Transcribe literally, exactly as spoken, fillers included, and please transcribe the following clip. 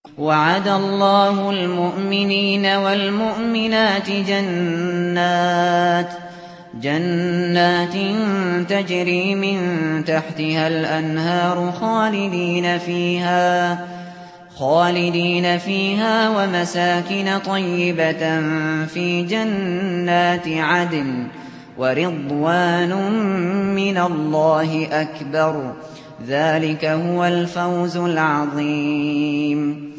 وعد الله المؤمنين والمؤمنات جنات جنات تجري من تحتها الأنهار خالدين فيها خالدين فيها ومساكن طيبة في جنات عدن ورضوان من الله أكبر ذلك هو الفوز العظيم.